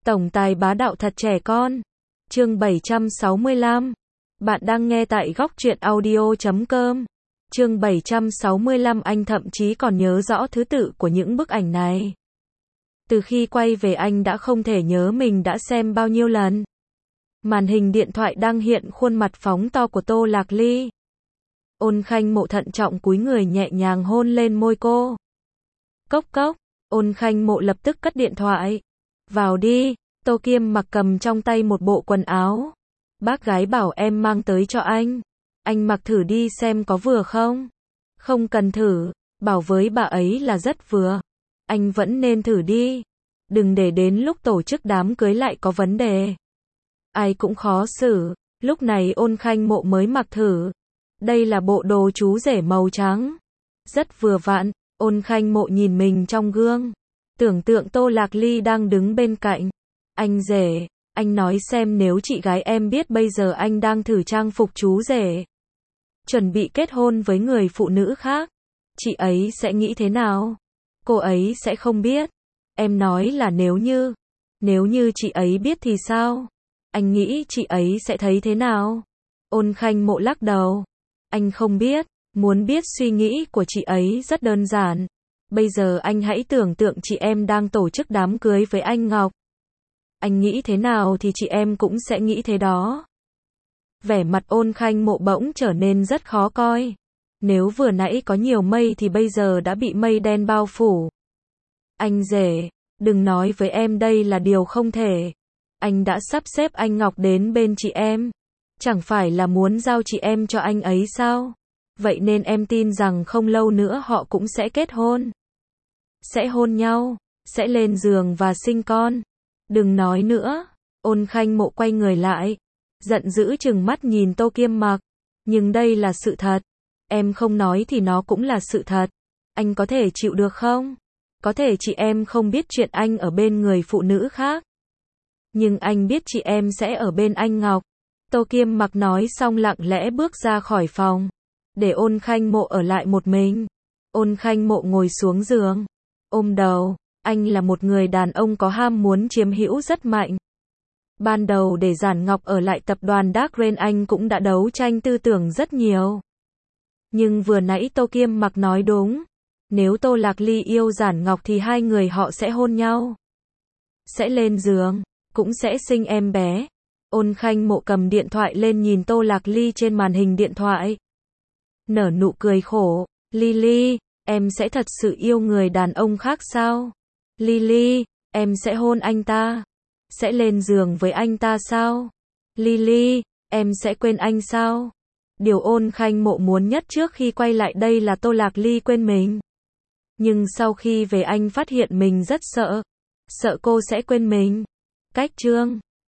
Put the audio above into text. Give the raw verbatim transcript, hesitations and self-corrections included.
Tổng tài bá đạo thật trẻ con. Chương bảy trăm sáu mươi lăm. Bạn đang nghe tại góc truyện audio chấm com. Chương bảy trăm sáu mươi lăm. Anh thậm chí còn nhớ rõ thứ tự của những bức ảnh này. Từ khi quay về anh đã không thể nhớ mình đã xem bao nhiêu lần. Màn hình điện thoại đang hiện khuôn mặt phóng to của Tô Lạc Ly. Ôn Khanh Mộ thận trọng cúi người nhẹ nhàng hôn lên môi cô. Cốc cốc, Ôn Khanh Mộ lập tức cất điện thoại. Vào đi, Tô Kiêm Mặc cầm trong tay một bộ quần áo. Bác gái bảo em mang tới cho anh. Anh mặc thử đi xem có vừa không? Không cần thử, bảo với bà ấy là rất vừa. Anh vẫn nên thử đi. Đừng để đến lúc tổ chức đám cưới lại có vấn đề. Ai cũng khó xử. Lúc này Ôn Khanh Mộ mới mặc thử. Đây là bộ đồ chú rể màu trắng. Rất vừa vặn. Ôn Khanh Mộ nhìn mình trong gương. Tưởng tượng Tô Lạc Ly đang đứng bên cạnh. Anh rể, anh nói xem nếu chị gái em biết bây giờ anh đang thử trang phục chú rể, chuẩn bị kết hôn với người phụ nữ khác, chị ấy sẽ nghĩ thế nào? Cô ấy sẽ không biết. Em nói là nếu như, nếu như chị ấy biết thì sao? Anh nghĩ chị ấy sẽ thấy thế nào? Ôn Khanh Mộ lắc đầu. Anh không biết, muốn biết suy nghĩ của chị ấy rất đơn giản. Bây giờ anh hãy tưởng tượng chị em đang tổ chức đám cưới với anh Ngọc. Anh nghĩ thế nào thì chị em cũng sẽ nghĩ thế đó. Vẻ mặt Ôn Khanh Mộ bỗng trở nên rất khó coi. Nếu vừa nãy có nhiều mây thì bây giờ đã bị mây đen bao phủ. Anh rể, đừng nói với em đây là điều không thể. Anh đã sắp xếp anh Ngọc đến bên chị em. Chẳng phải là muốn giao chị em cho anh ấy sao? Vậy nên em tin rằng không lâu nữa họ cũng sẽ kết hôn. Sẽ hôn nhau, sẽ lên giường và sinh con. Đừng nói nữa. Ôn Khanh Mộ quay người lại, giận dữ trừng mắt nhìn Tô Kiêm Mặc. Nhưng đây là sự thật. Em không nói thì nó cũng là sự thật. Anh có thể chịu được không? Có thể chị em không biết chuyện anh ở bên người phụ nữ khác. Nhưng anh biết chị em sẽ ở bên anh Ngọc. Tô Kiêm Mặc nói xong lặng lẽ bước ra khỏi phòng. Để Ôn Khanh Mộ ở lại một mình. Ôn Khanh Mộ ngồi xuống giường, ôm đầu. Anh là một người đàn ông có ham muốn chiếm hữu rất mạnh. Ban đầu để Giản Ngọc ở lại tập đoàn Dark Rain anh cũng đã đấu tranh tư tưởng rất nhiều. Nhưng vừa nãy Tô Kiêm Mặc nói đúng. Nếu Tô Lạc Ly yêu Giản Ngọc thì hai người họ sẽ hôn nhau. Sẽ lên giường, cũng sẽ sinh em bé. Ôn Khanh Mộ cầm điện thoại lên nhìn Tô Lạc Ly trên màn hình điện thoại. Nở nụ cười khổ. Lily, em sẽ thật sự yêu người đàn ông khác sao? Lily, em sẽ hôn anh ta. Sẽ lên giường với anh ta sao? Lily, em sẽ quên anh sao? Điều Ôn Khanh Mộ muốn nhất trước khi quay lại đây là Tô Lạc Ly quên mình. Nhưng sau khi về anh phát hiện mình rất sợ. Sợ cô sẽ quên mình. Cách chương